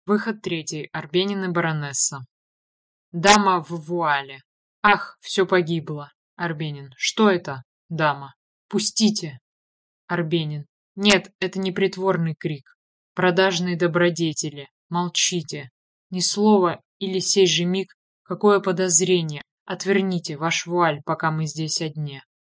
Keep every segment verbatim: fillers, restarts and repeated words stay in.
Выход третий. Арбенин и баронесса. Дама в вуале. Ах, все погибло. Арбенин. Что это? Дама. Пустите. Арбенин. Нет, это не притворный крик. Продажные добродетели. Молчите. Ни слова или сей же миг. Какое подозрение. Отверните ваш вуаль, пока мы здесь одни.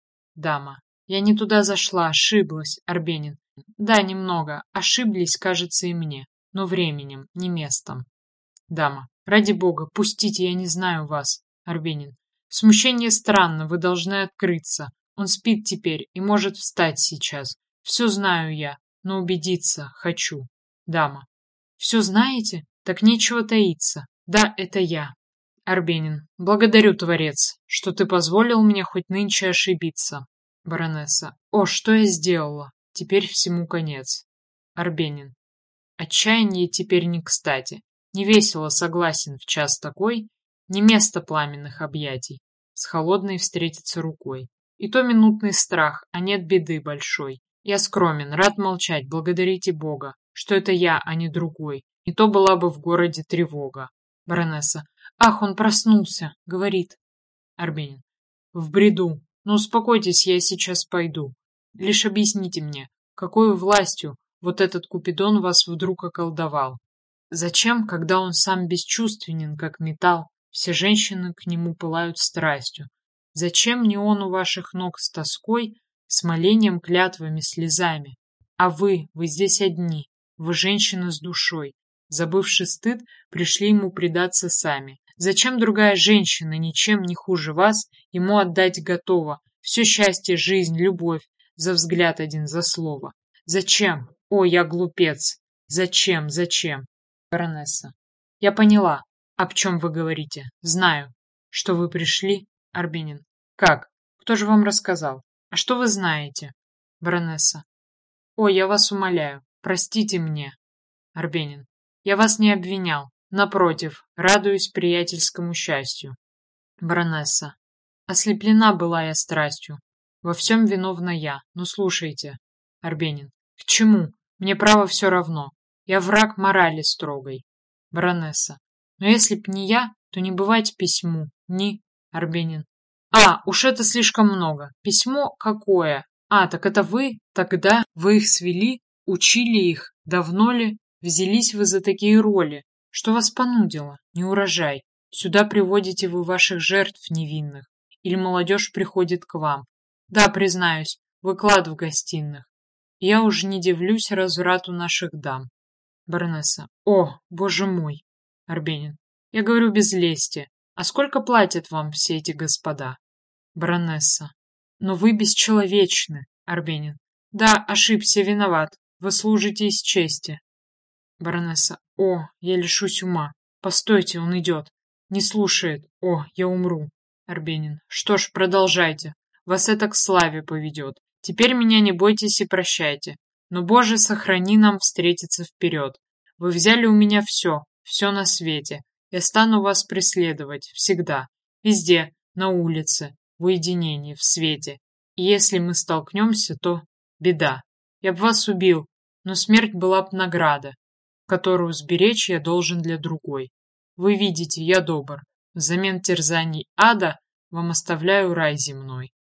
Дама. Я не туда зашла, ошиблась. Арбенин. Да, немного. Ошиблись, кажется, и мне. Но временем, не местом. Дама. Ради бога, пустите, я не знаю вас. Арбенин. Смущение странно, вы должны открыться. Он спит теперь и может встать сейчас. Все знаю я, но убедиться хочу. Дама. Все знаете? Так нечего таиться. Да, это я. Арбенин. Благодарю, Творец, что ты позволил мне хоть нынче ошибиться. Баронесса. О, что я сделала? Теперь всему конец. Арбенин. Отчаяние теперь не кстати. Не весело, согласен, в час такой, не место пламенных объятий, с холодной встретиться рукой. И то минутный страх, а нет беды большой. Я скромен, рад молчать, благодарите Бога, что это я, а не другой. Не то была бы в городе тревога. Баронесса. Ах, он проснулся, говорит. Арбенин. В бреду. Ну, успокойтесь, я сейчас пойду. Лишь объясните мне, какой властью вот этот Купидон вас вдруг околдовал? Зачем, когда он сам бесчувственен, как металл, все женщины к нему пылают страстью? Зачем не он у ваших ног с тоской, с молением, клятвами, слезами? А вы, вы здесь одни, вы женщина с душой. Забывши стыд, пришли ему предаться сами. Зачем другая женщина, ничем не хуже вас, ему отдать готова? Все счастье, жизнь, любовь, за взгляд один, за слово. Зачем? О, я глупец! Зачем, зачем? Баронесса. Я поняла, об чем вы говорите. Знаю, что вы пришли. Арбенин. Как? Кто же вам рассказал? А что вы знаете? Баронесса. О, я вас умоляю, простите мне. Арбенин. Я вас не обвинял. Напротив, радуюсь приятельскому счастью. Баронесса. Ослеплена была я страстью. Во всем виновна я. Но слушайте. Арбенин. К чему? Мне право все равно. Я враг морали строгой. Баронесса. Но если б не я, то не бывать письму. Ни. Арбенин. А, уж это слишком много. Письмо какое? А, так это вы? Тогда вы их свели? Учили их? Давно ли? Взялись вы за такие роли? Что вас понудило? Не урожай. Сюда приводите вы ваших жертв невинных. Или молодежь приходит к вам. Да, признаюсь, вы клад в гостиных. Я уж не дивлюсь разврату наших дам. Баронесса. О, боже мой. Арбенин. Я говорю без лести. А сколько платят вам все эти господа? Баронесса. Но вы бесчеловечны. Арбенин. Да, ошибся, виноват. Вы служите из чести. Баронесса. О, я лишусь ума. Постойте, он идет. Не слушает. О, я умру. Арбенин. Что ж, продолжайте. Вас это к славе поведет. Теперь меня не бойтесь и прощайте. Но, Боже, сохрани нам встретиться вперед. Вы взяли у меня все, все на свете. Я стану вас преследовать всегда, везде, на улице, в уединении, в свете. И если мы столкнемся, то беда. Я б вас убил, но смерть была б награда, которую сберечь я должен для другой. Вы видите, я добр. Взамен терзаний ада вам оставляю рай земной.